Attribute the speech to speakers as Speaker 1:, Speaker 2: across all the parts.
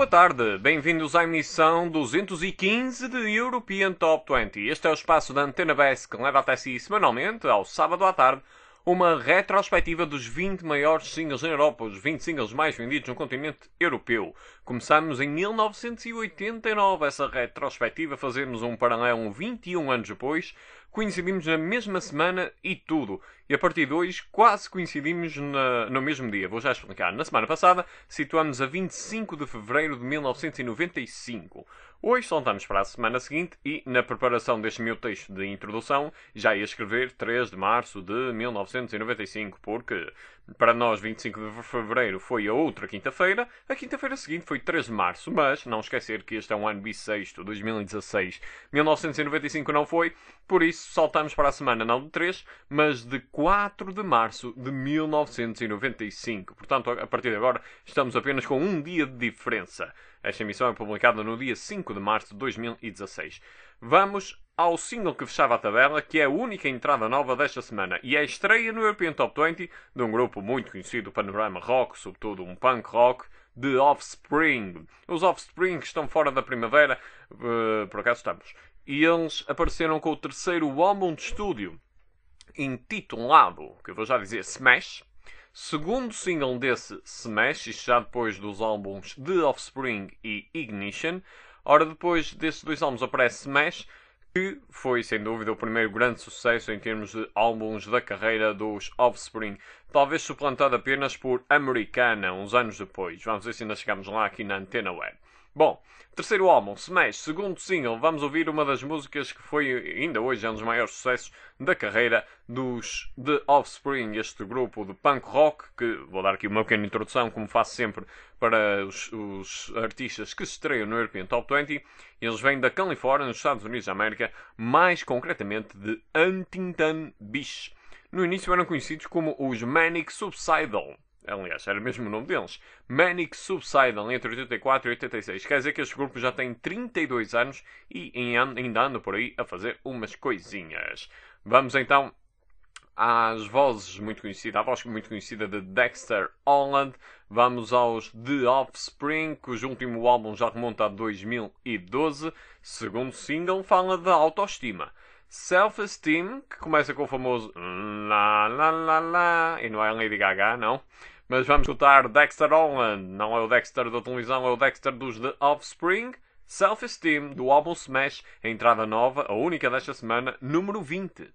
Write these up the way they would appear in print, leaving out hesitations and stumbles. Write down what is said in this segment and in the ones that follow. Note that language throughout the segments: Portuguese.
Speaker 1: tarde, bem-vindos à emissão 215 de European Top 20. Este é o espaço da Antena BES que leva até si semanalmente, ao sábado à tarde, uma retrospectiva dos 20 maiores singles na Europa, os 20 singles mais vendidos no continente europeu. Começamos em 1989 essa retrospectiva, fazemos um paralelo 21 anos depois, coincidimos na mesma semana e tudo. E a partir de hoje quase coincidimos no mesmo dia. Vou já explicar. Na semana passada situamos a 25 de fevereiro de 1995. Hoje saltamos para a semana seguinte e, na preparação deste meu texto de introdução, já ia escrever 3 de março de 1995, porque para nós 25 de fevereiro foi a outra quinta-feira, a quinta-feira seguinte foi 3 de março, mas não esquecer que este é um ano bissexto, 2016. 1995 não foi, por isso saltamos para a semana não de 3, mas de 4 de março de 1995. Portanto, a partir de agora, estamos apenas com um dia de diferença. Esta emissão é publicada no dia 5 de março de 2016. Vamos ao single que fechava a tabela, que é a única entrada nova desta semana, e é a estreia no European Top 20 de um grupo muito conhecido do panorama rock, sobretudo um punk rock, The Offspring. Os Offspring estão fora da primavera, por acaso estamos, e eles apareceram com o terceiro álbum de estúdio, intitulado, que eu vou já dizer, Smash. Segundo single desse Smash, isto já depois dos álbuns The Offspring e Ignition. Ora, depois desses dois álbuns aparece Smash, que foi sem dúvida o primeiro grande sucesso em termos de álbuns da carreira dos Offspring, talvez suplantado apenas por Americana, uns anos depois. Vamos ver se ainda chegamos lá aqui na Antena Web. Bom, terceiro álbum, Smash, segundo single, vamos ouvir uma das músicas que foi, ainda hoje, um dos maiores sucessos da carreira dos The Offspring, este grupo de punk rock, que vou dar aqui uma pequena introdução, como faço sempre para os artistas que se estreiam no European Top 20. Eles vêm da Califórnia, nos Estados Unidos da América, mais concretamente de Huntington Beach. No início eram conhecidos como os Manic Suicidal. Aliás, era mesmo o nome deles. Manic Suicidal, entre 84 e 86. Quer dizer que este grupo já tem 32 anos e ainda anda por aí a fazer umas coisinhas. Vamos então à voz muito conhecida de Dexter Holland. Vamos aos The Offspring, cujo último álbum já remonta a 2012. Segundo single fala da autoestima. Self-Esteem, que começa com o famoso la la la la, e não é a Lady Gaga, não. Mas vamos escutar Dexter Holland, não é o Dexter da televisão, é o Dexter dos The Offspring. Self-Esteem, do álbum Smash, a entrada nova, a única desta semana, número 20.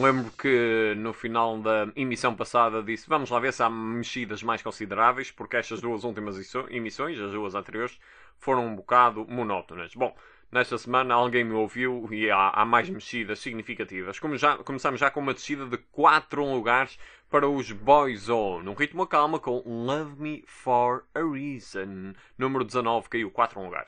Speaker 1: lembro que no final da emissão passada disse vamos lá ver se há mexidas mais consideráveis, porque estas duas últimas emissões, as duas anteriores, foram um bocado monótonas. Bom, nesta semana alguém me ouviu e há mais mexidas significativas. Começamos já com uma descida de 4 lugares para os Boyzone. Um ritmo a calma com Love Me For A Reason. Número 19 caiu 4 lugares.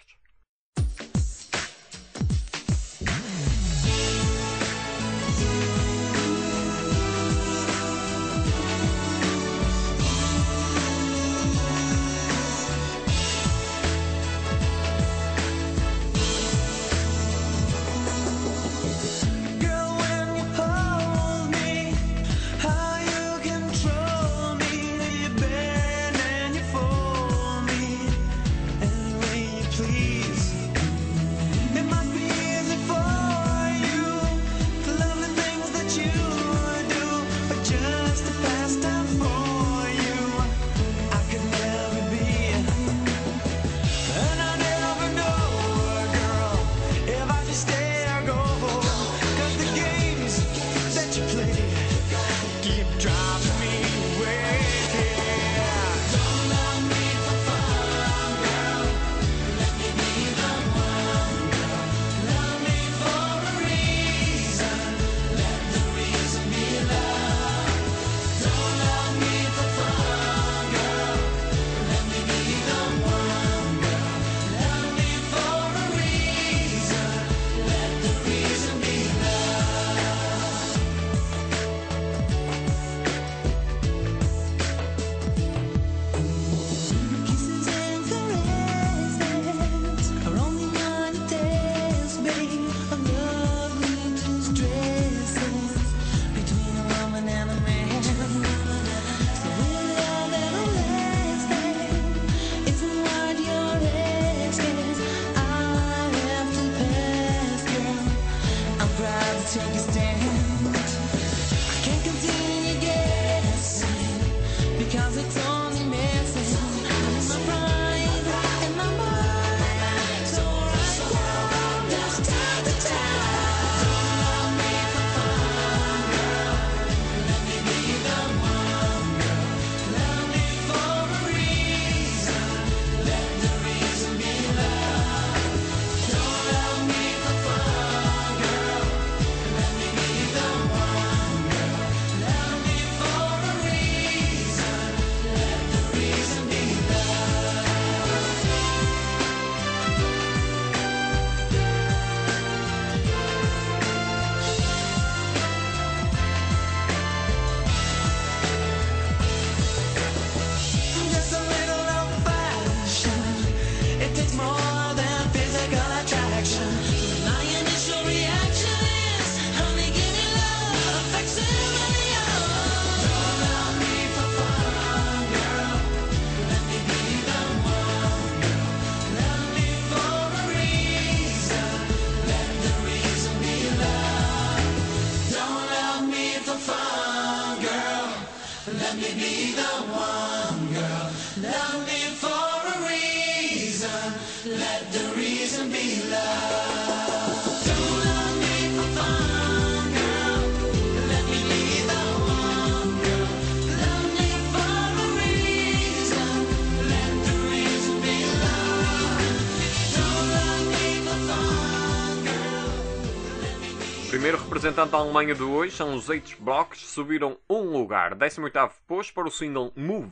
Speaker 1: Primeiro representante da Alemanha de hoje são os H-Blocks, subiram um lugar, 18º posto para o single Move.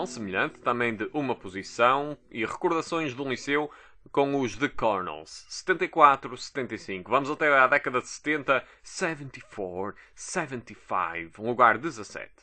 Speaker 1: alemão semelhante, também de uma posição, e recordações do liceu com os The Cornels, 74-75. Vamos até à década de 70, 74, 75, lugar 17.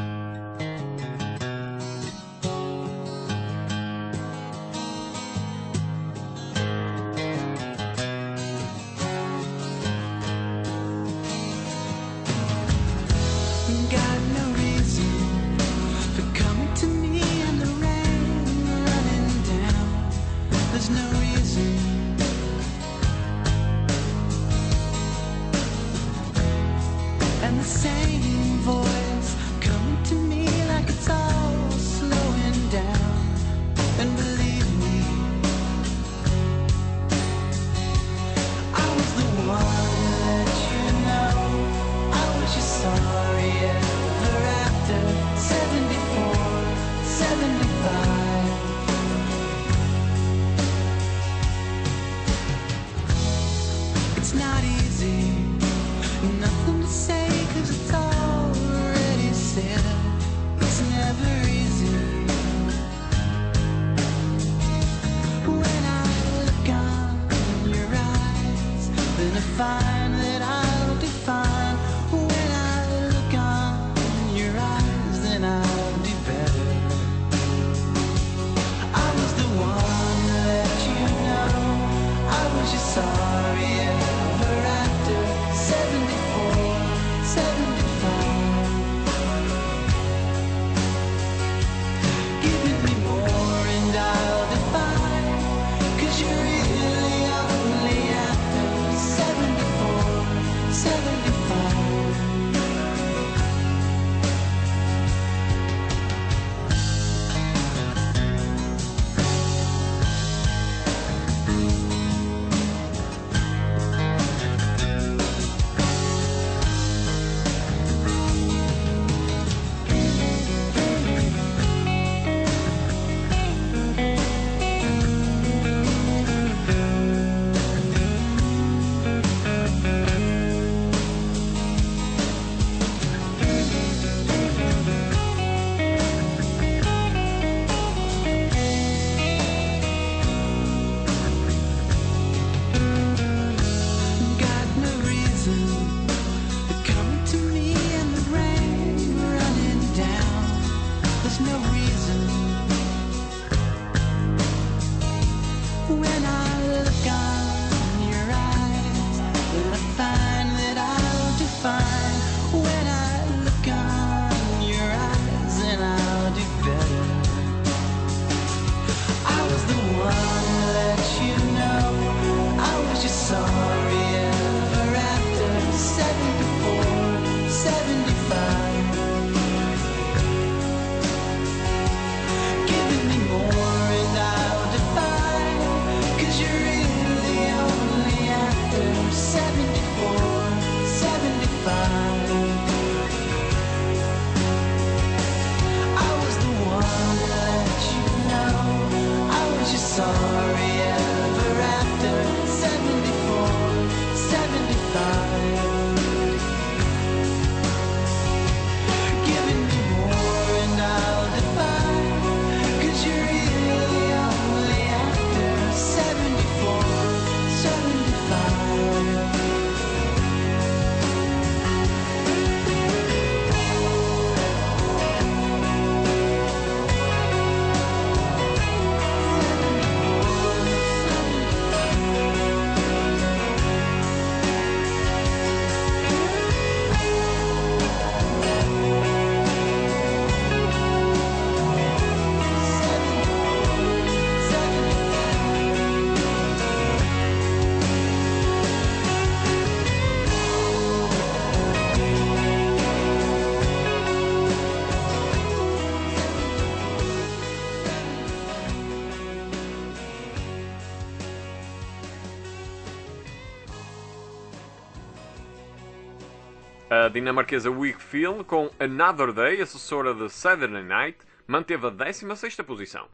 Speaker 1: A dinamarquesa Wakefield, com Another Day, a sucessora de Saturday Night, manteve a 16ª posição.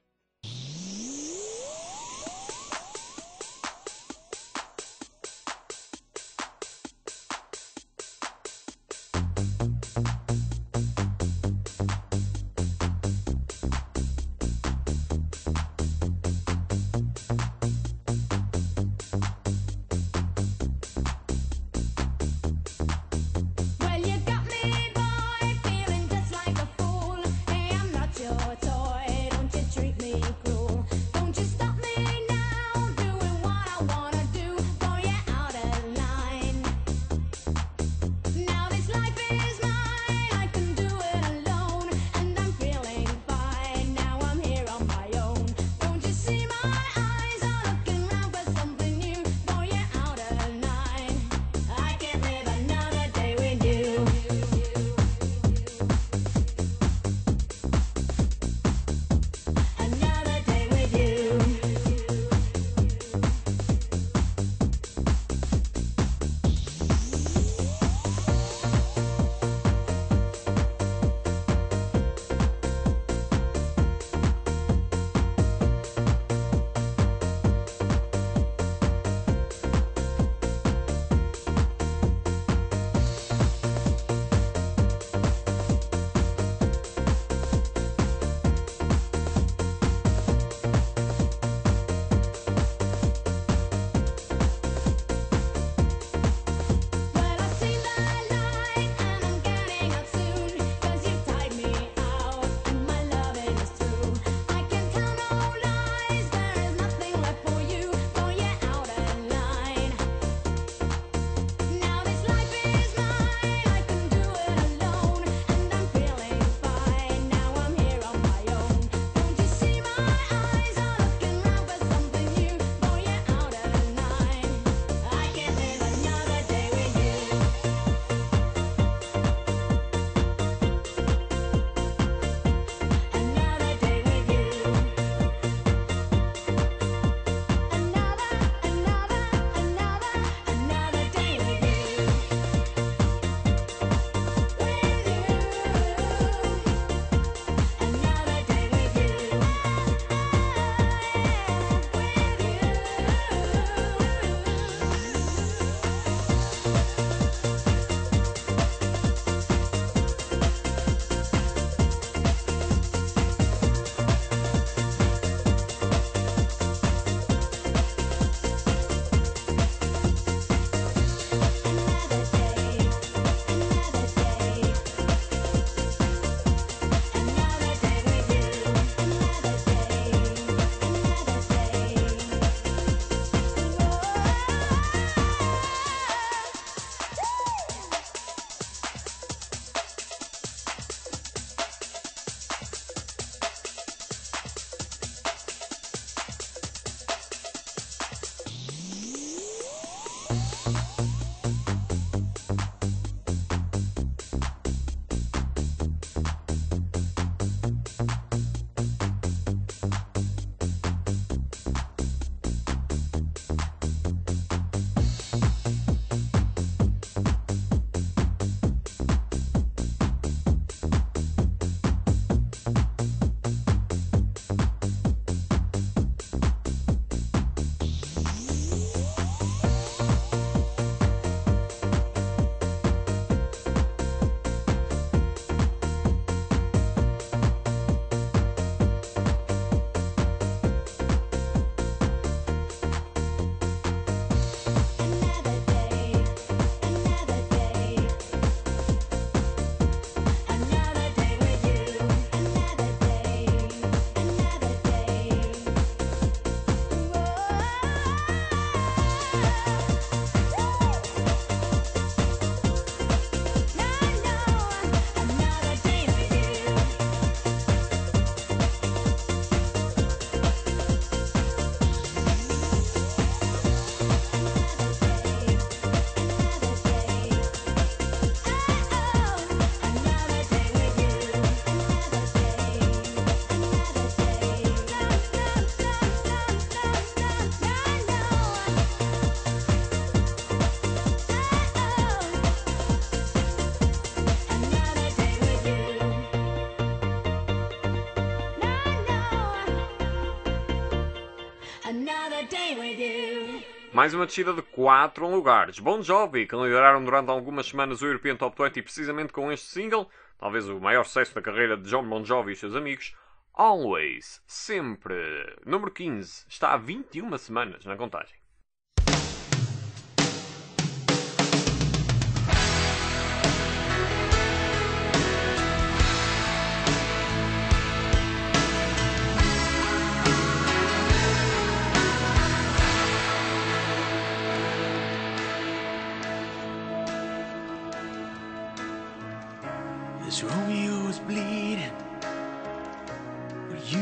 Speaker 1: Mais uma descida de 4 lugares. Bon Jovi, que lideraram durante algumas semanas o European Top 20 precisamente com este single, talvez o maior sucesso da carreira de John Bon Jovi e seus amigos, Always, sempre. Número 15, está há 21 semanas na contagem.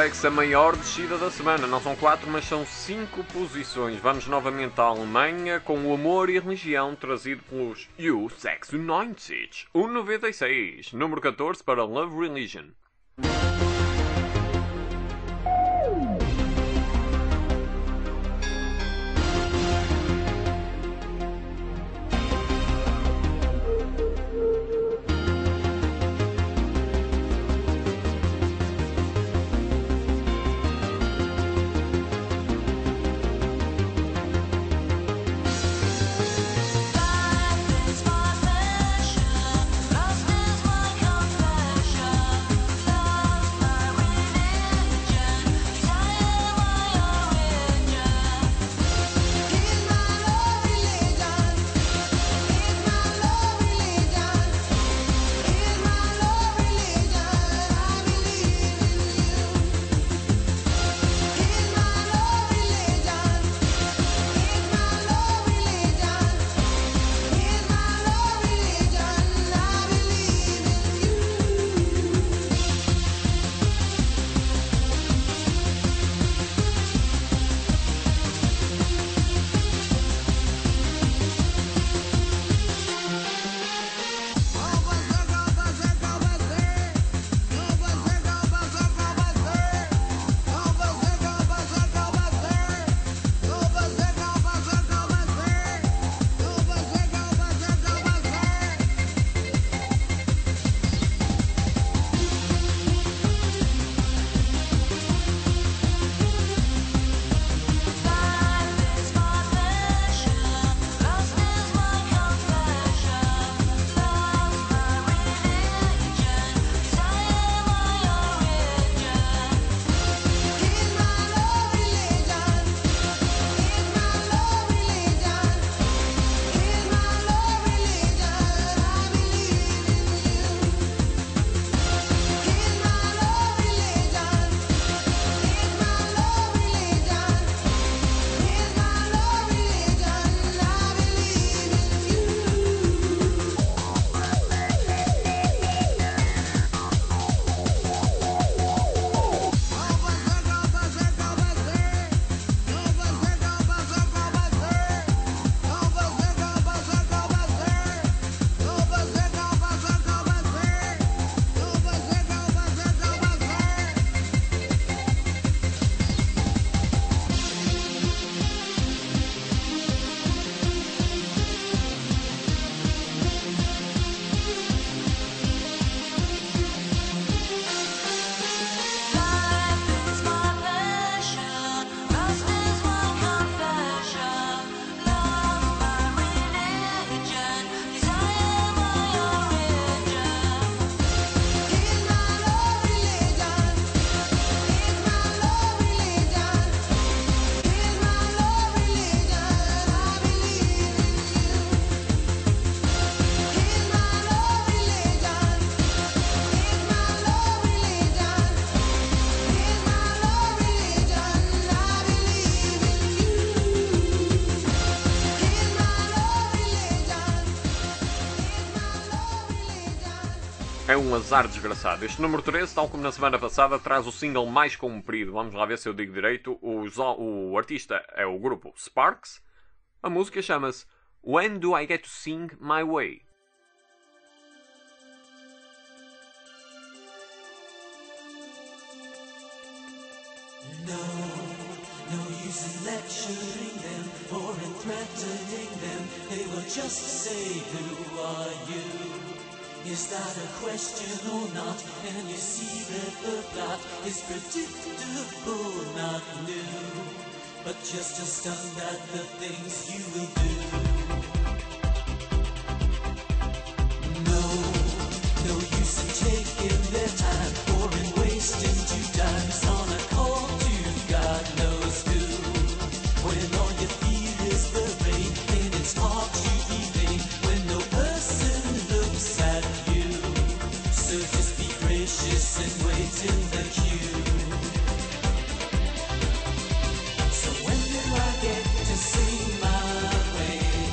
Speaker 1: segue-se a maior descida da semana. Não são 4, mas são 5 posições. Vamos novamente à Alemanha com o Amor e a Religião trazido pelos U96. 96. Número 14 para Love Religion. É um azar desgraçado. Este número 13, tal como na semana passada, traz o single mais comprido. Vamos lá ver se eu digo direito. O artista é o grupo Sparks. A música chama-se When Do I Get to Sing My Way?
Speaker 2: No use in lecturing them or in threatening them. They will just say, who are you? Is that a question or not? And you see that the plot is predictable, not new, but just stunned at the things you will do. No use in taking their time or in wasting 2 times on a call to God knows who. When all you feel is the rain and it's hard to be vain when no person looks at you. So just be gracious and wait in the queue. So when do I get to sing my way?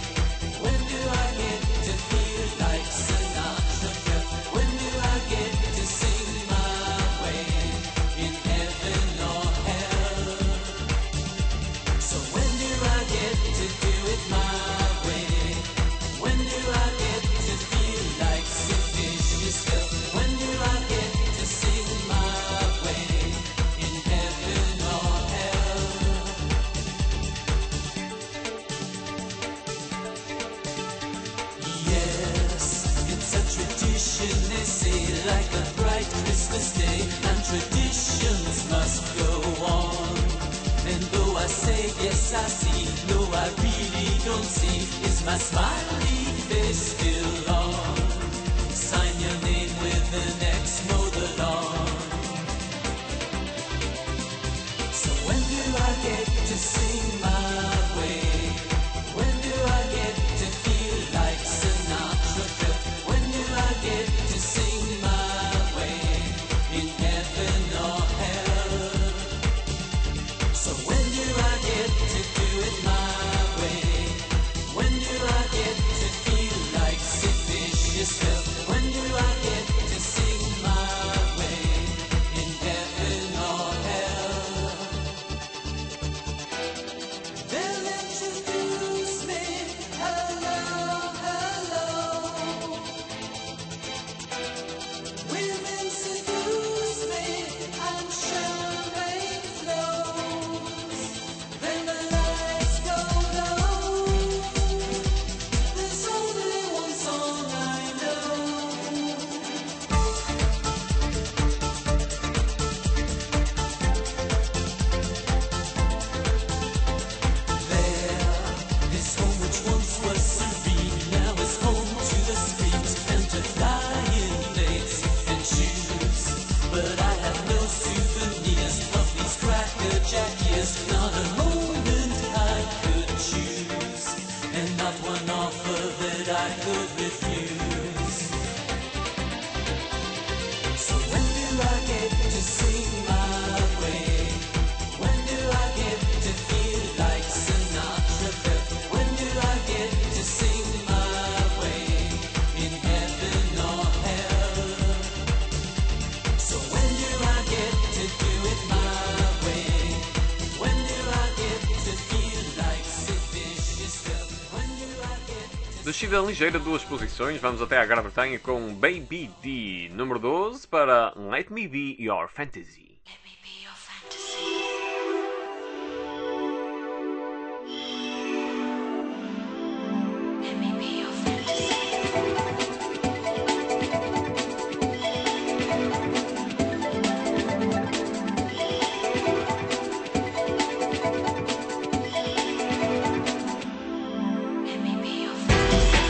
Speaker 2: like a bright Christmas day, and traditions must go on. And though I say yes I see, no I really don't see, is my smiley face still on? Sign your name with an X, mow the lawn. So when do I get to sing my way? When do I get to feel like Sinatra? When do I get to sing my way, in heaven or hell? So when do I get to do it my way? When do I get to feel like Sid Vicious felt? When do I get to sing my way, in heaven or hell? They'll introduce me, hello, hello. Women seduce me, and champagne flows. Then the lights go low. There's only one song I know. There, this home which once was serene, now is home to the street and to flying plates and shoes. But I have no souvenirs of these crackerjack years, not a moment I could choose, and not one offer that I could refuse. So when do I get to sing my way? When do I get to feel like Sinatra felt? When do I get to sing my way, in heaven or hell? So when do I get to do it my way? When do I get to feel like Sid Vicious felt? When do I get to...
Speaker 1: Descida ligeira, 2 posições, vamos até à Grã-Bretanha com Baby D, número 12, para Let Me Be Your Fantasy.
Speaker 3: Let me be your fantasy. Let me be your fantasy. Let me be your fantasy.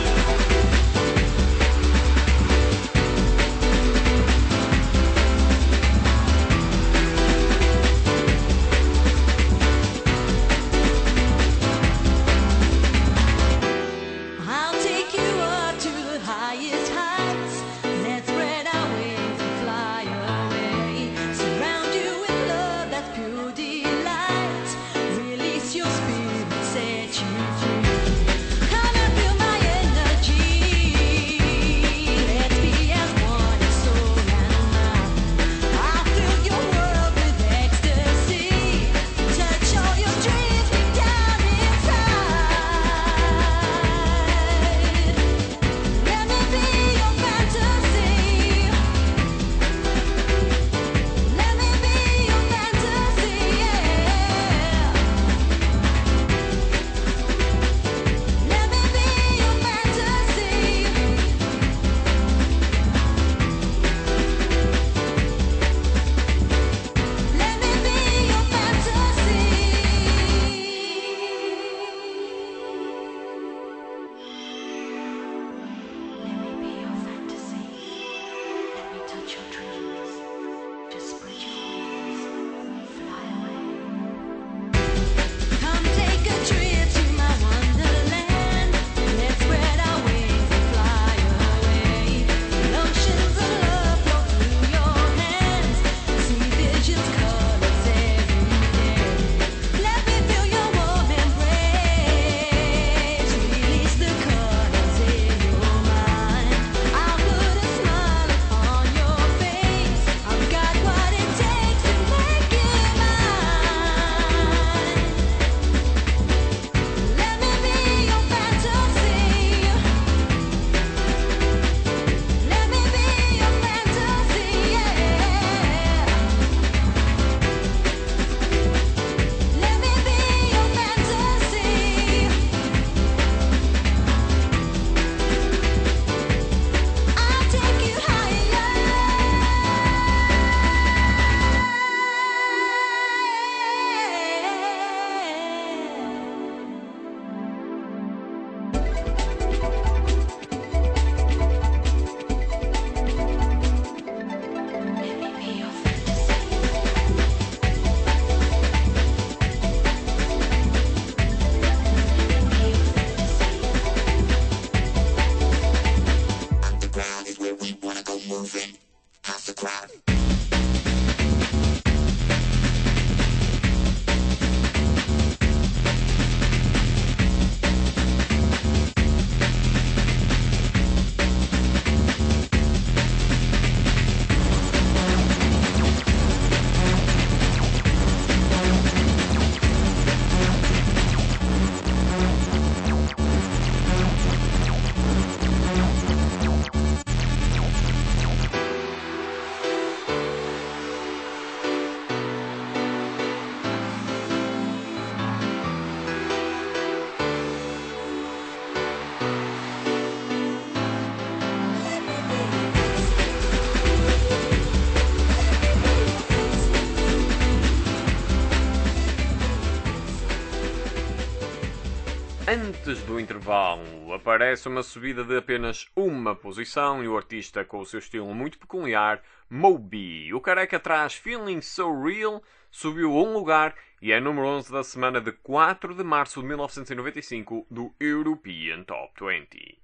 Speaker 1: Antes do intervalo, aparece uma subida de apenas uma posição e o artista com o seu estilo muito peculiar, Moby. O careca traz Feeling So Real, subiu um lugar e é número 11 da semana de 4 de março de 1995 do European Top 20.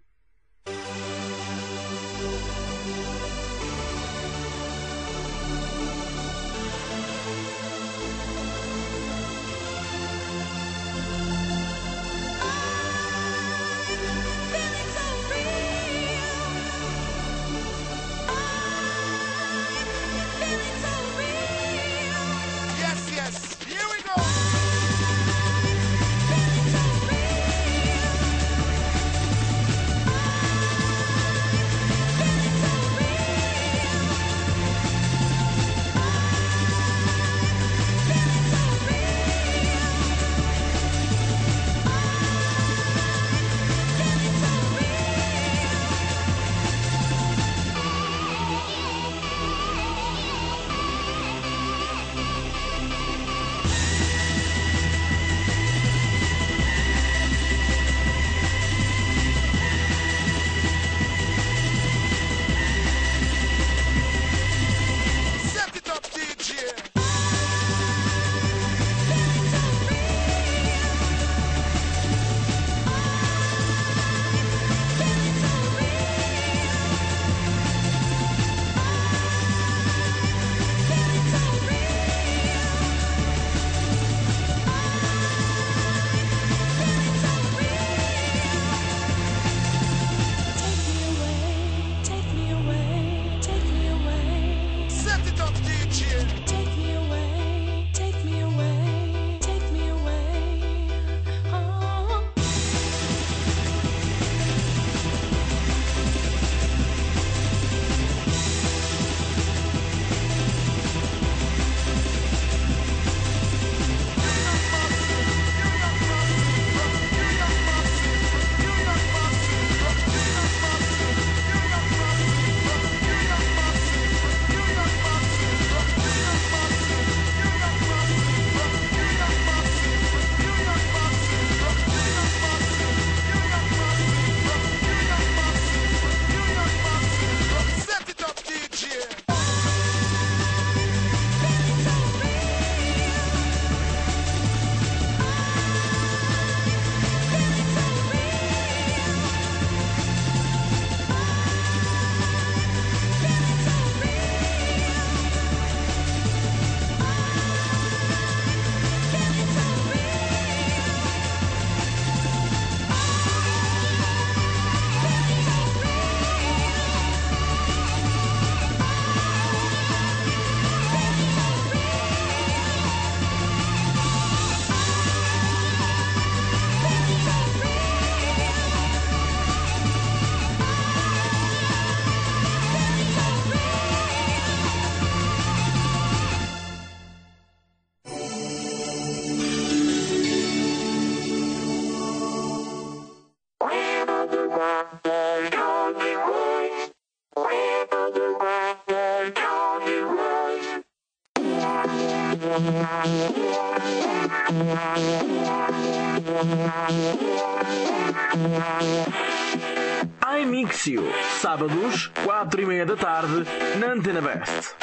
Speaker 4: iMixio, sábados, 4:30 da tarde, na Antena Best.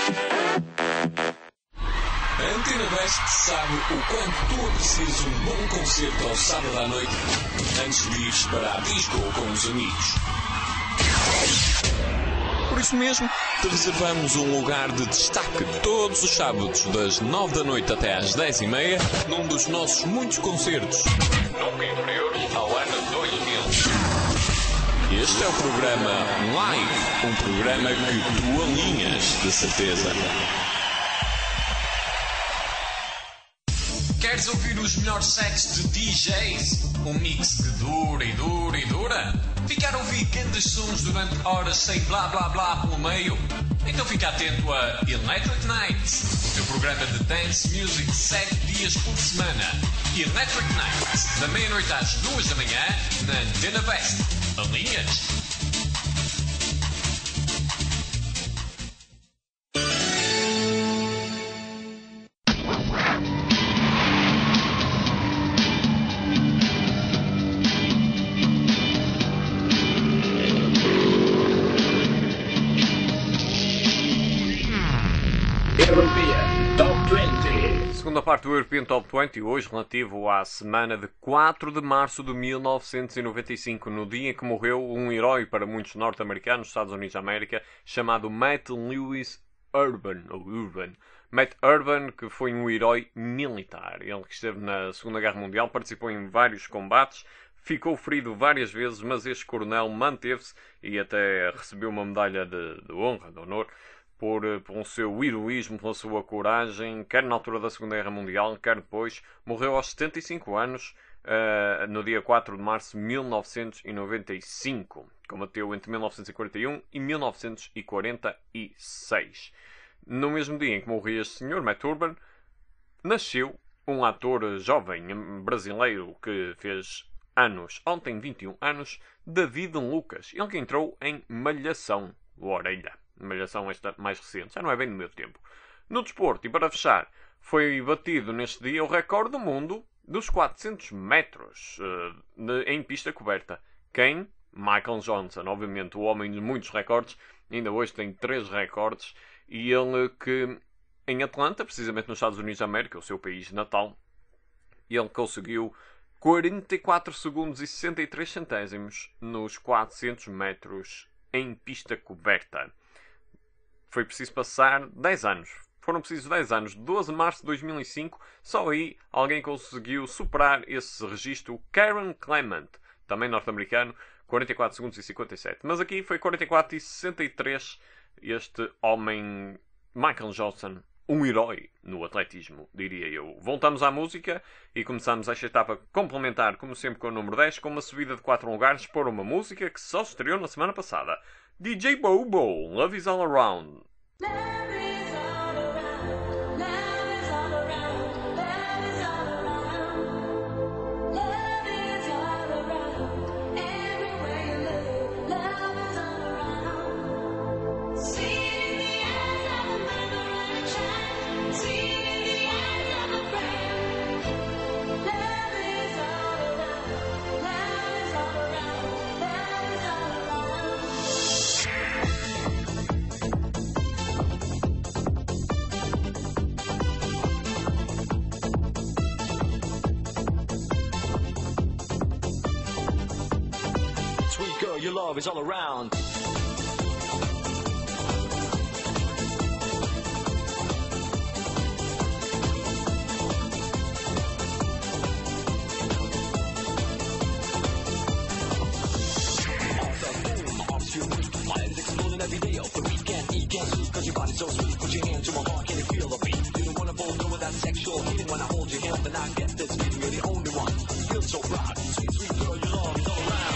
Speaker 5: A Antena Best sabe o quanto tu aprecias um bom concerto ao sábado à noite antes de ires para a disco com os amigos. Por isso mesmo, te reservamos um lugar de destaque todos os sábados, das 9 da noite até às 10:30, num dos nossos muitos concertos, nunca inferiores ao ano 2000. Este é o programa Live, um programa que tu alinhas, de certeza. Queres ouvir os melhores sets de DJs? Um mix que dura e dura e dura? Ficar a ouvir grandes sons durante horas sem blá blá blá pelo meio? Então fica atento a Electric Nights, o teu programa de dance music 7 dias por semana. Electric Nights, da meia-noite às 2 da manhã, na Antena Best. Alinhas?
Speaker 1: segunda parte do European Top 20, hoje relativo à semana de 4 de março de 1995, no dia em que morreu um herói para muitos norte-americanos, Estados Unidos da América, chamado Matt Lewis Urban. Matt Urban, que foi um herói militar. Ele que esteve na Segunda Guerra Mundial, participou em vários combates, ficou ferido várias vezes, mas este coronel manteve-se e até recebeu uma medalha de honra, de honor, por o seu heroísmo, pela sua coragem, quer na altura da Segunda Guerra Mundial, quer depois. Morreu aos 75 anos, no dia 4 de março de 1995. Combateu entre 1941 e 1946. No mesmo dia em que morria este senhor, Matt Urban, nasceu um ator jovem brasileiro que fez anos, ontem 21 anos, David Lucas. Ele que entrou em Malhação, o Orelha. Malhação esta mais recente, já não é bem do meu tempo. No desporto, e para fechar, foi batido neste dia o recorde do mundo dos 400 metros em pista coberta. Quem? Michael Johnson, obviamente o homem de muitos recordes, ainda hoje tem 3 recordes, e ele que em Atlanta, precisamente nos Estados Unidos da América, o seu país natal, ele conseguiu 44 segundos e 63 centésimos nos 400 metros em pista coberta. Foi preciso passar 10 anos. Foram precisos 10 anos. 12 de março de 2005, só aí alguém conseguiu superar esse registro. Karen Clement, também norte-americano, 44 segundos e 57. Mas aqui foi 44 e 63. Este homem, Michael Johnson, um herói no atletismo, diria eu. Voltamos à música e começamos esta etapa complementar, como sempre, com o número 10, com uma subida de 4 lugares para uma música que só se estreou na semana passada. DJ Bobo, Love is All Around.
Speaker 3: Love is all around. Love is all around. Love is all around. Love is all around. Everywhere you look, love is all around. See it in the eyes of a mother and a child. See it in the eyes of a friend. Love is all around. Love is all around. Love is all around.
Speaker 6: Sweet girl, your love is all around. Fires exploding every day of the week. Can't eat, can't sleep, cause your body's so sweet. Put your hand to my heart, can you feel the beat? Feeling wonderful, know that sexual feeling when I hold your hand, then I get this feeling. You're the only one. Feel so proud. Sweet, sweet girl, your love is all around.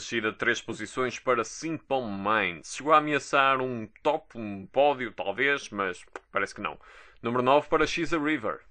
Speaker 1: descida de 3 posições para Simple Minds. Chegou a ameaçar um top, um pódio talvez, mas parece que não. Número 9 para She's a River.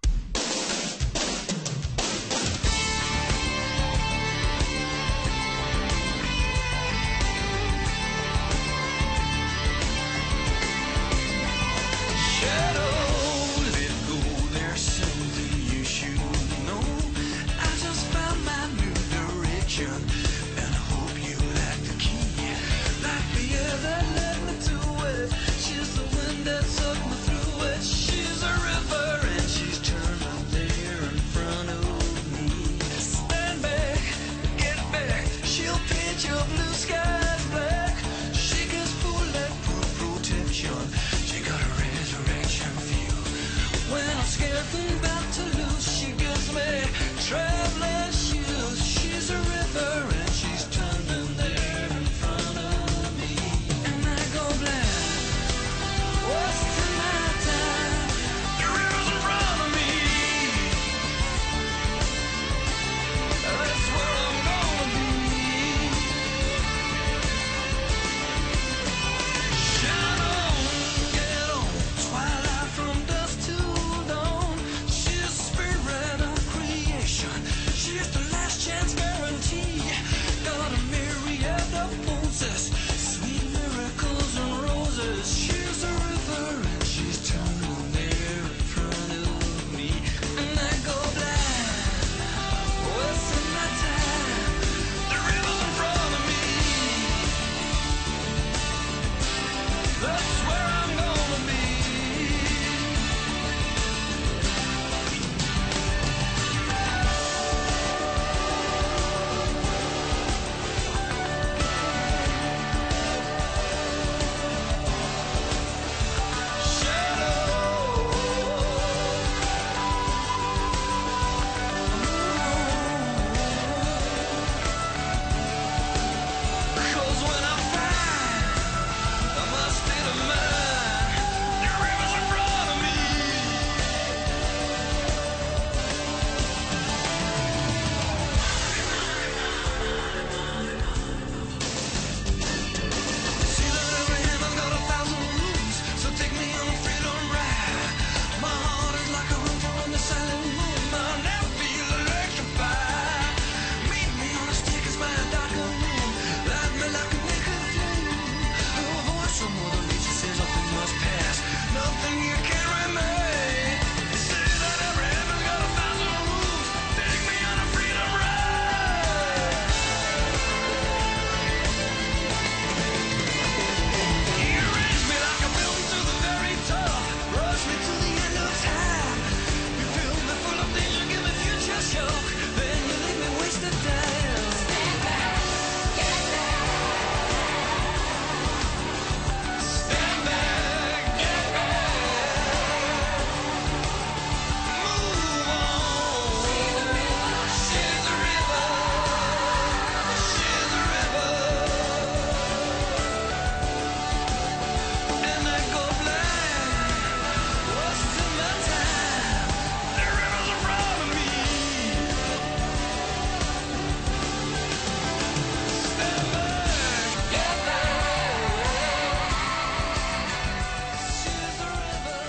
Speaker 2: Shadow, let go, there's something you should know. I just found my new direction, and I hope you like the key. Like the air that led me to it, she's the wind that sucked me through it. She's a river and she's turning there in front of me. Stand back, get back, she'll paint your blue skies black. She gets full like full protection. She got a resurrection feel. When I'm scared and about to lose, she gives me traveling shoes. She's a river and she's turning there in front of me. And I go blind. Wasting my time. The river's in front of me. That's where I'm gonna be. Shine on, get on, twilight from dusk to dawn. She's the spirit of creation. She's the last chance guarantee. Got a myriad of poses, sweet miracles and roses. She's a river and she's turning there in front of me. And I go blind, wasting my time. The river's in front of me. That's where I'm gonna be. Cause when I find my state of mind, the river's in front of me. See that every hand has got 1,000 rooms, so take me on a freedom ride. My heart is like a river on the silent moon. My neck feels electrified. Meet me on a stick, it's my darker room. Light me like a naked flame. A voice from Mother Nature says nothing must pass, nothing you can remain. Say that every heaven's got 1,000 rooms. Take me on a freedom ride. You raise me like a mountain to the very top, rush me to the end of time. You fill me full of danger, give me future shock, then you leave me wasted down. Stand back, get back. Stand back, get back. Move on. She's a river. She's a river. She's a river. And I go blind, wasting my time. The river's in front of me. Stand back, get back. She's a river.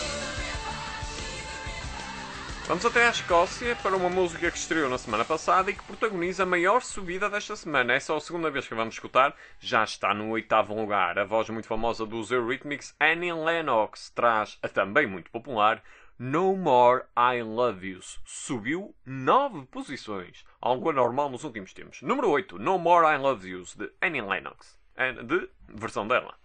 Speaker 1: Vamos até à Escócia para uma música que estreou na semana passada e que protagoniza a maior subida desta semana. É só a segunda vez que vamos escutar. Já está no 8º lugar. A voz muito famosa dos Eurythmics, Annie Lennox, traz a também muito popular No More I Love Yous. Subiu 9 posições. Algo anormal nos últimos tempos. Número 8, No More I Love Yous, de Annie Lennox. De versão dela.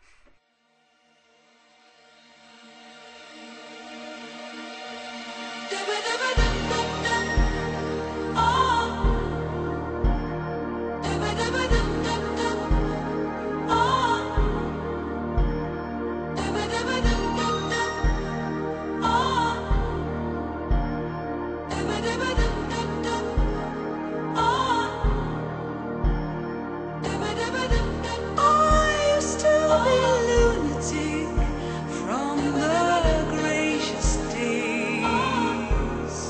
Speaker 2: I used to be a lunatic from the gracious days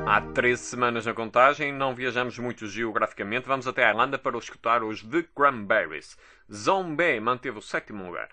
Speaker 1: Há 13 semanas na contagem, não viajamos muito geograficamente, vamos até a Irlanda para escutar os The Cranberries. Zombie manteve o 7º lugar.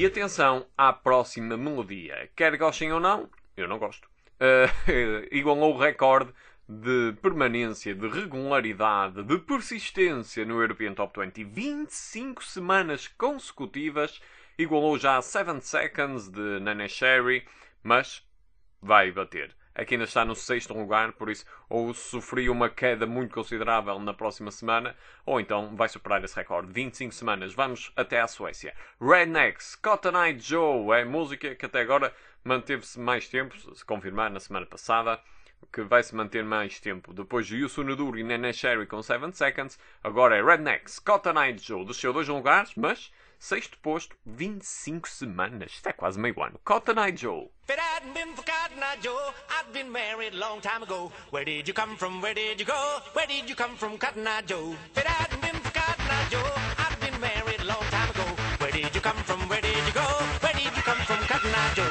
Speaker 1: E atenção à próxima melodia. Quer gostem ou não, eu não gosto. Igualou o recorde de permanência, de regularidade, de persistência no European Top 20. 25 semanas consecutivas. Igualou já 7 Seconds de Nene Cherry, mas vai bater. Aqui ainda está no 6º lugar, por isso ou sofreu uma queda muito considerável na próxima semana, ou então vai superar esse recorde. 25 semanas. Vamos até à Suécia. Rednecks, Cotton Eye Joe, é música que até agora manteve-se mais tempo, se confirmar na semana passada, que vai se manter mais tempo. Depois de Yusu Naduri e Nene Cherry com 7 Seconds, agora é Rednecks, Cotton Eye Joe. Desceu 2 lugares, mas 6º posto, 25 semanas. Isto é quase meio ano. Cotton Eye Joe.
Speaker 7: If it hadn't been for Cotton Eye Joe, I'd been married a long time ago. Where did you come from? Where did you go? Where did you come from, Cotton Eye Joe? If it hadn't been for Cotton Eye Joe, I'd been married a long time ago. Where did you come from? Where did you go? Where did you come from, Cotton Eye Joe?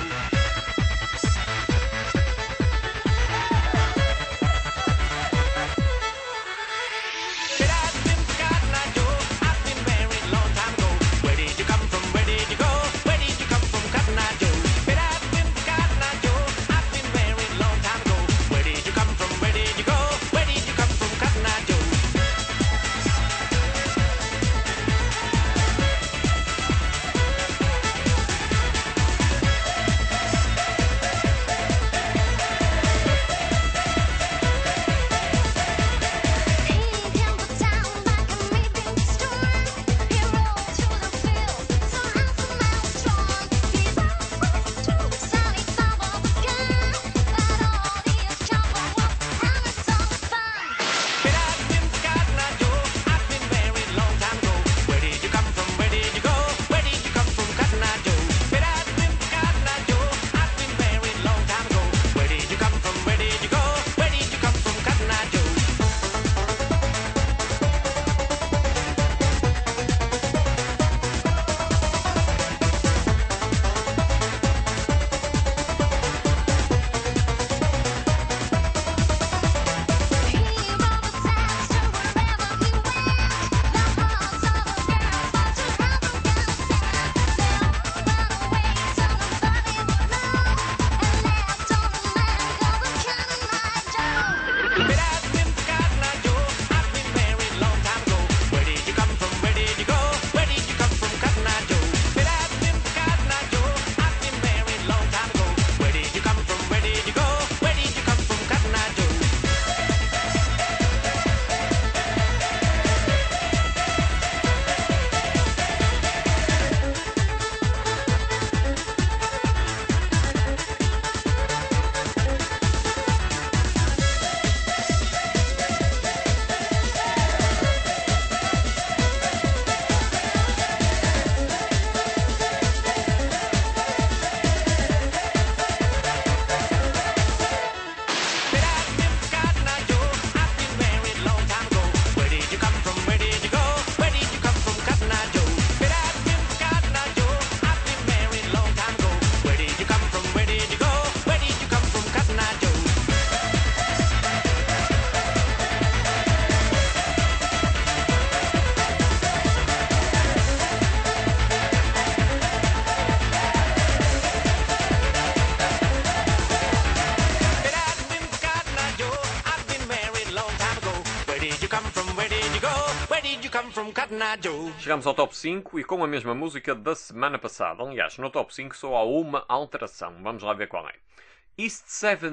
Speaker 1: Chegamos ao top 5 e com a mesma música da semana passada. Aliás, no top 5 só há uma alteração. Vamos lá ver qual é. East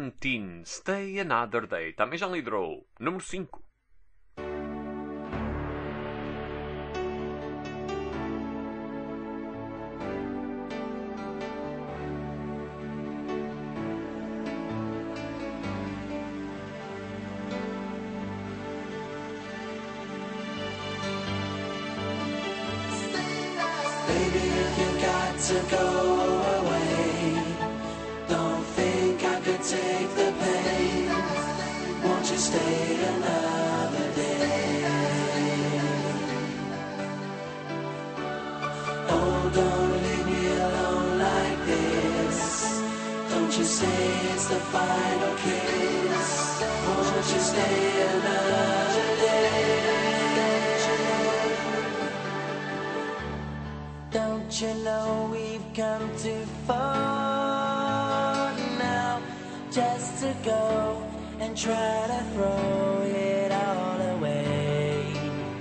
Speaker 1: 17, Stay Another Day. Também já liderou. Número 5.
Speaker 2: Baby, if you got to go away, don't think I could take the pain. Won't you stay another day? Oh, don't leave me alone like this. Don't you say it's the final kiss. Won't you stay another day? Don't you know we've come too far now just to go and try to throw it all away.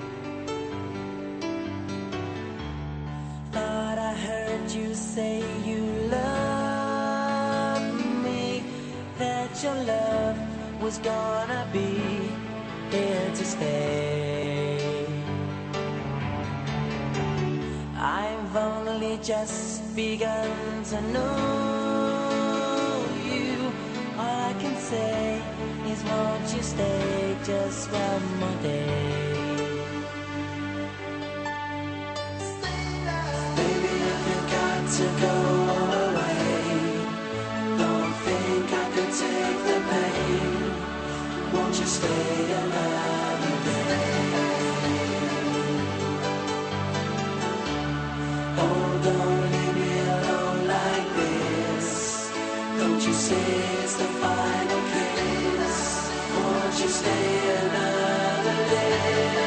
Speaker 2: Thought I heard you say you love me, that your love was gonna be here to stay. I've only just begun to know you. All I can say is won't you stay just one more day. Baby, if you got to go away, don't think I could take the pain. Won't you stay another day? Oh, don't leave me alone like this. Don't you say it's the final kiss? Won't you stay another day?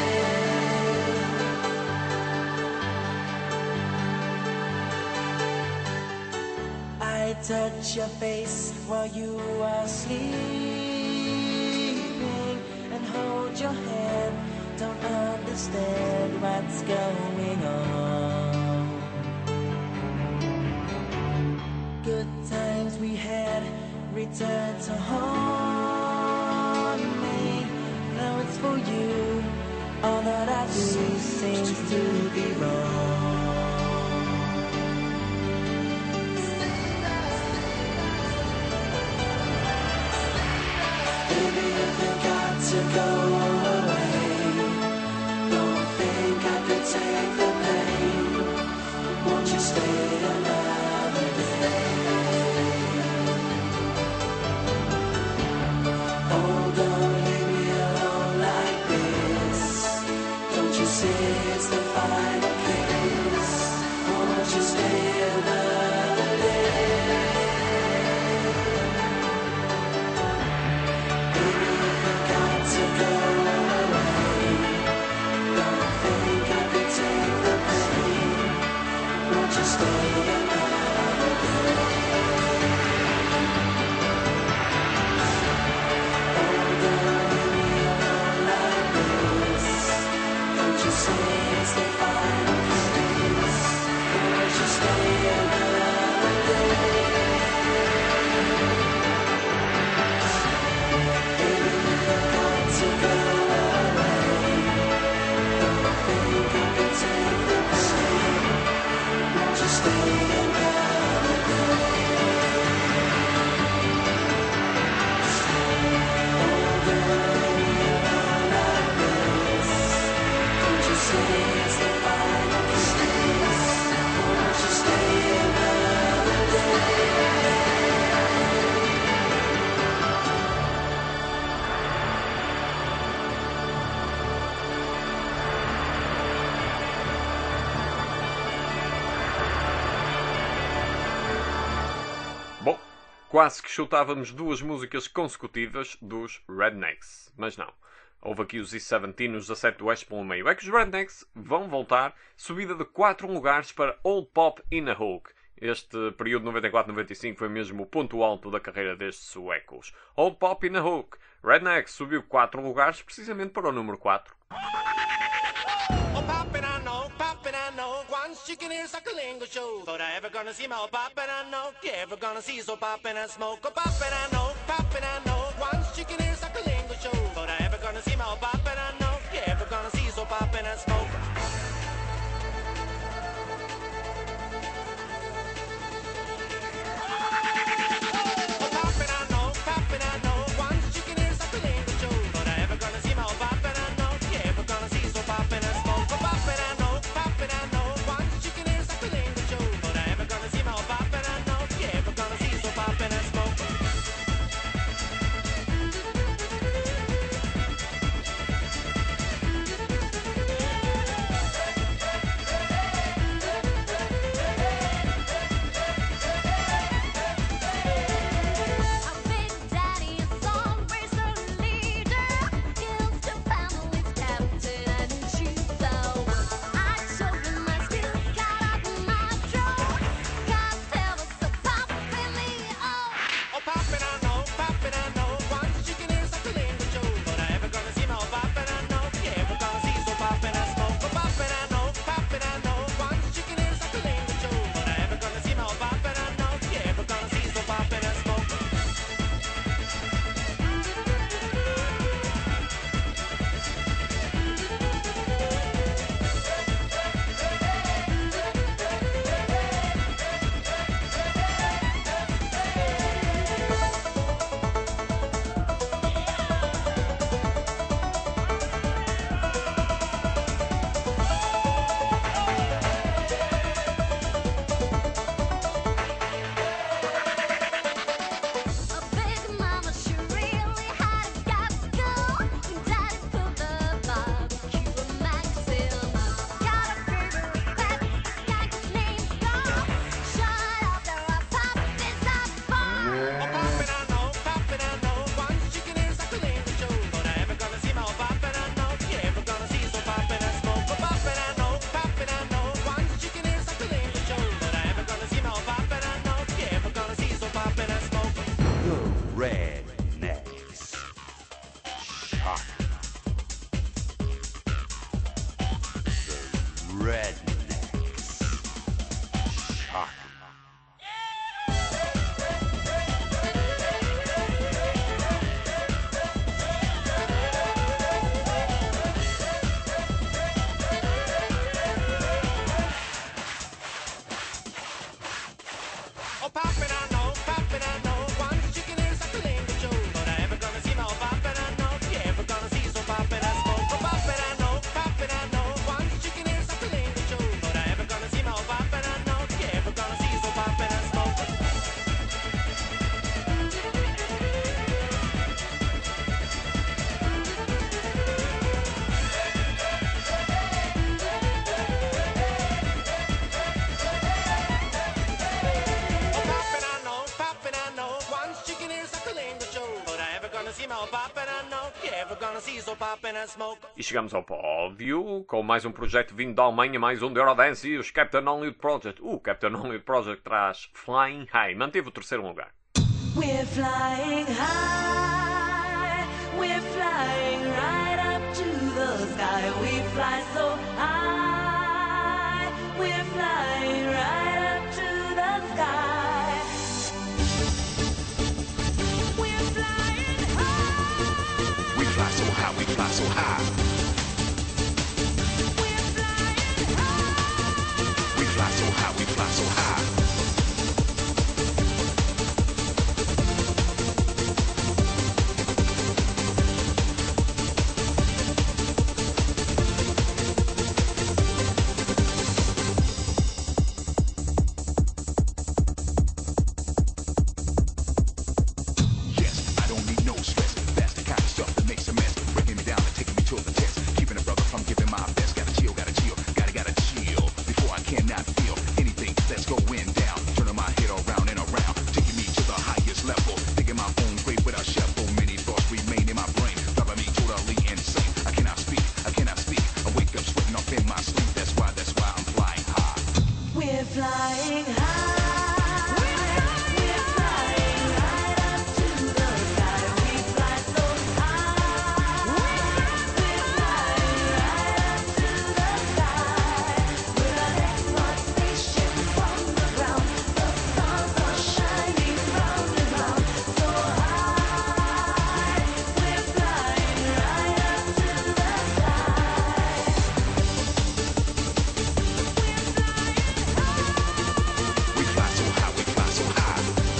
Speaker 2: I touch your face while you are sleeping and hold your hand. Don't understand what's going on. Good times we had return to haunt me. Now it's for you. All that I do seems to be wrong. Baby, if you got to go away, don't think I could take the pain. Won't you stay another day? Oh, don't leave me alone like this. Don't you see it's the final kiss? Won't you stay another day? Baby, if you got to go away, don't think I could take the pain. Won't you stay another day? Oh, don't leave me alone like this. Don't you say it's the final kiss? Won't you stay another day? Baby, if you got to go away, don't think I could take the pain. Won't you stay another day? Oh, don't leave me alone like this. Don't you say it's the final kiss? Won't you stay another day?
Speaker 1: Bom, quase que chutávamos duas músicas consecutivas dos Rednecks, mas não. Houve aqui os E17 nos 17 do Oeste pelo meio. É que os Rednecks vão voltar, subida de 4 lugares para Old Pop in a Hook. Este período 94-95 foi mesmo o ponto alto da carreira destes suecos. Old Pop in a Hook. Rednecks subiu 4 lugares precisamente para o número 4.
Speaker 7: Oh, poppin', I know, once you can hear Suckling show. But I ever gonna see my old poppin', I know, you ever gonna see so poppin' and smoke. Oh, poppin', I know, once you can hear Suckling show. But I ever gonna see my old poppin', I know, you ever gonna see so poppin' and smoke. Oh, poppin', I know, once you can hear Suckling show. But I ever gonna see my old poppin', I know, you ever gonna see so poppin' and smoke. Oh, poppin', I know, once you can hear Suckling show. But I ever gonna see my old poppin', I know, you ever gonna see so poppin' and smoke. no poppin' and no. You ever gonna see so poppin' and smoke?
Speaker 1: E chegamos ao pódio, com mais um projeto vindo da Alemanha, mais um de Eurodance e os Captain Hollywood Project. O Captain Hollywood Project traz Flying High, manteve o terceiro lugar.
Speaker 3: We're flying high, we're flying right up to the sky. We fly so high, we're flying right up to the sky. We're flying high,
Speaker 8: We fly so high, we fly so high.
Speaker 3: we're flying high.
Speaker 8: We fly so high, we fly so high. Yes, I don't need no stress. That's the kind of stuff that makes a mess. Breaking me down and taking me to the test. Keeping a brother from giving my best. Gotta chill, gotta chill, gotta chill. Before I cannot feel anything that's going down. Turning my head around and around. Taking me to the highest level. Digging my own grave with a shovel. Many thoughts remain in my brain. Driving me totally insane. I cannot speak, I cannot speak. I wake up sweating off in my sleep. That's why I'm flying high.
Speaker 3: We're flying high. We're flying right up to the sky. We fly so high. We're flying right up to the sky. We're an export spaceship from the ground. The stars are shining round and round. So high. We're flying right up to the sky.
Speaker 8: We fly so high, we fly so high.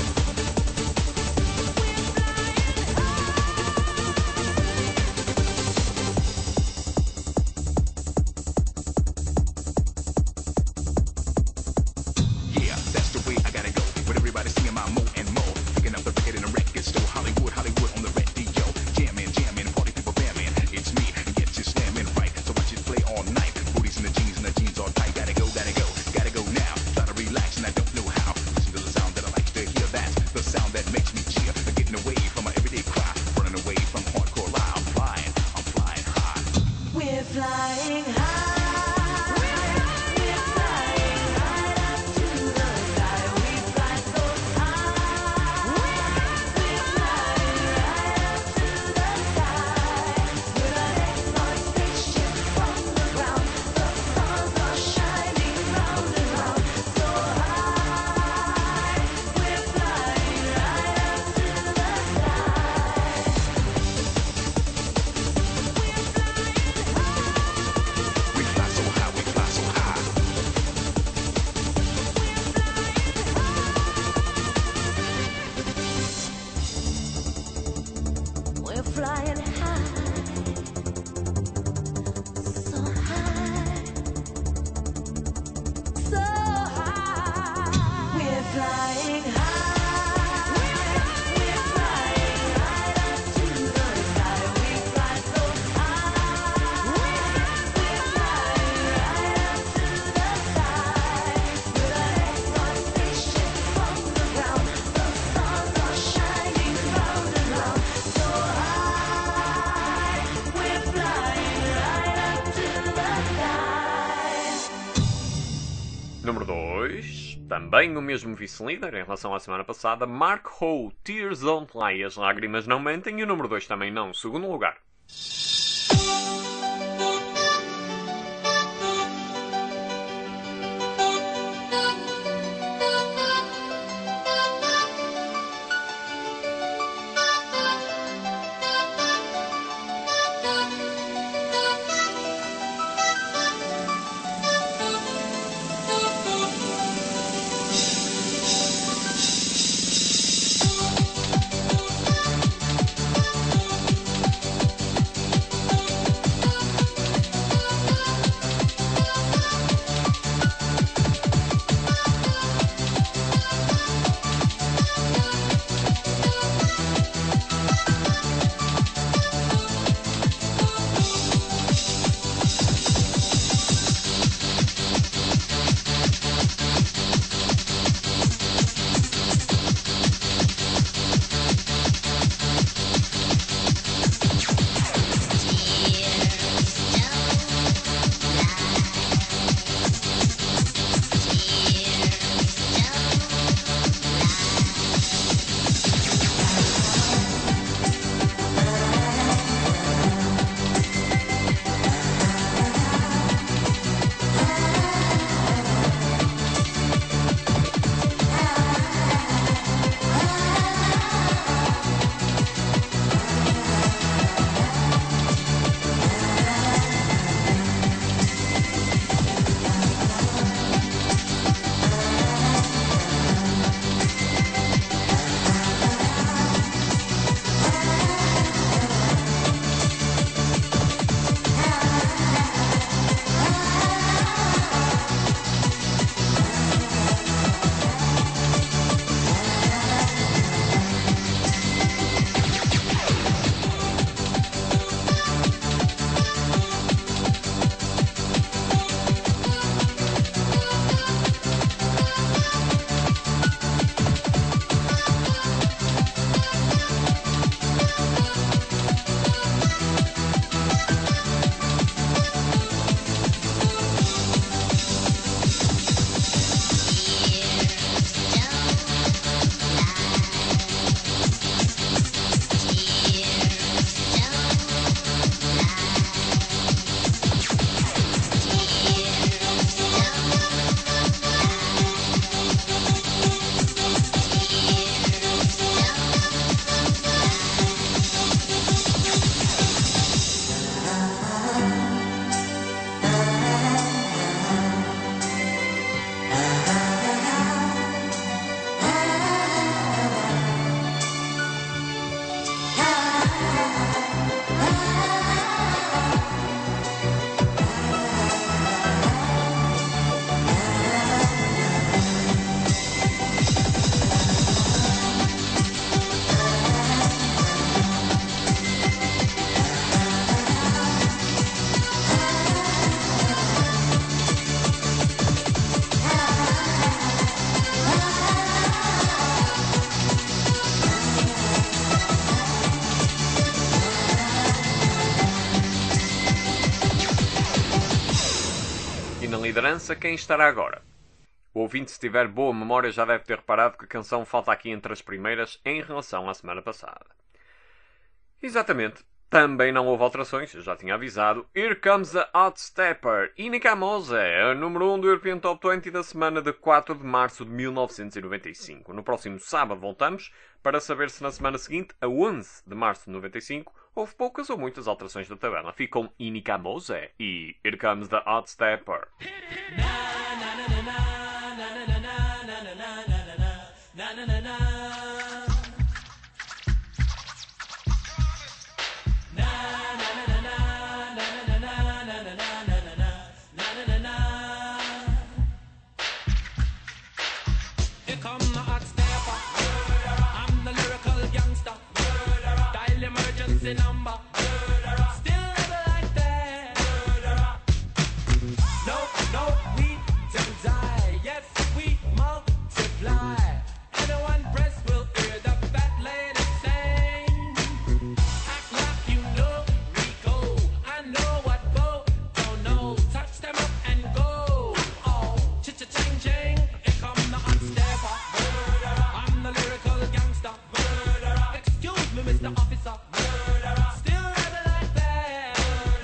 Speaker 8: Yeah, that's the way I gotta go. With everybody singing my mo and mo. Picking up the record in the record store. Hollywood, Hollywood on the radio. Jamming, jamming, party people bamming. It's me, get you slamming right. So watch it play all night. Booties in the jeans all tight. Gotta go now. Try to relax and I don't know how. Listen to the sound that I like to hear. That's the sound that makes me cheer. Getting away from my everyday cry. Running away from hardcore lie. I'm flying high.
Speaker 3: We're flying high. We're flying right up to the sky. We fly so high. We're flying right up to the sky. We're an export spaceship from the ground. The stars are shining round and round. So high. We're flying right up to the sky.
Speaker 8: We fly so high, we fly so high.
Speaker 3: We're flying high, so high, so high. We're flying high. We're flying right up to the sky. We fly so high. We're flying right up to the sky. We're an export spaceship from the ground. The stars are shining round and round. So high, we're flying right up to the sky.
Speaker 1: Número 2, também o mesmo vice-líder em relação à semana passada, Mark Howe, Tears Don't Lie, as lágrimas não mentem, e o número 2 também não, segundo lugar. liderança, quem estará agora? O ouvinte, se tiver boa memória, já deve ter reparado que a canção falta aqui entre as primeiras em relação à semana passada. Exatamente. Também não houve alterações, eu já tinha avisado. Here Comes a Hot Stepper. Inika Mose, a número 1 do European Top 20 da semana de 4 de março de 1995. No próximo sábado voltamos para saber se na semana seguinte, a 11 de março de 95, houve poucas ou muitas alterações da tabela. Ficam Inika Mose e Here Comes the Hot Stepper.
Speaker 9: Here come the hot stepper. I'm the lyrical gangster. Dial emergency number. Still never like that. No, no, we don't die. Yes, we multiply. Anyone press will hear the fat lady sing. Act like you know we go. I know what go. Don't know. Touch them up and go. Oh, cha-cha-ching-ching. Here come the hot stepper. I'm the lyrical gangster. Excuse me, Mr. Officer. Still never like that.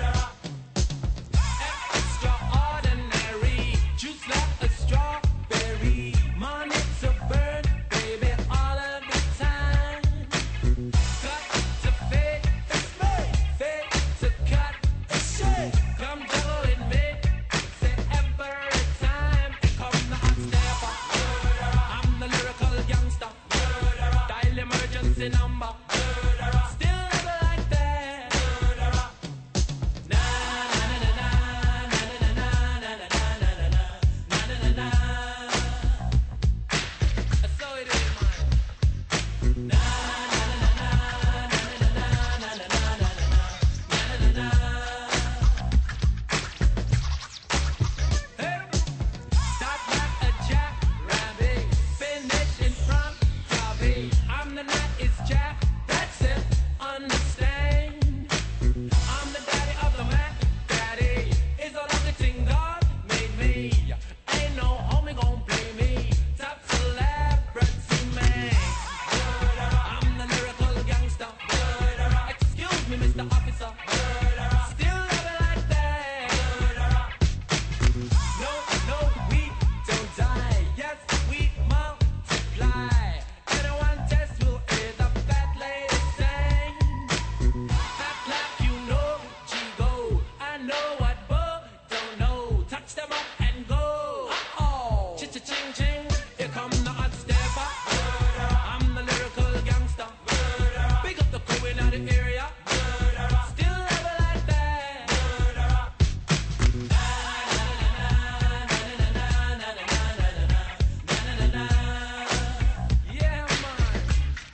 Speaker 9: Extraordinary. Juice like a strawberry. Money to burn, baby, all of the time. Cut to fade, it's me. Fade to cut, it's shit. Come juggle with me. Say every time. Here come the hot stepper. I'm the lyrical gangster. Dial emergency number. Still never like that. Na na na na na na na na na na na na na. So it is, man. Na na na na na na na na na na. Hey, start like a jackrabbit, finish in front of it. I'm the night is Jack, that's it, understand. I'm the daddy of the man, daddy is a lovely thing God made me. Ain't no homie gon' blame me, top celebrity man. I'm the lyrical gangster. Excuse me, Mr. Officer. Still never like that. No, no, we don't die. Yes, we multiply. Anyone test will hear the fat lady sing. Act like you know G-Go. I know what but don't know. Touch them up and go. Uh-oh. Cha-cha-ching-ching. Here come the hot stepper. I'm the lyrical gangster. Big up the crew in the area. Still never like that. Yeah, man.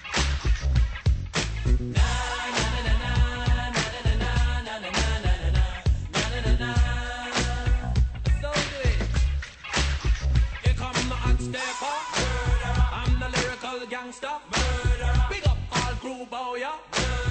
Speaker 9: So good. Here come the hot stepper. I'm the lyrical gangster. Big up all crew, bow ya.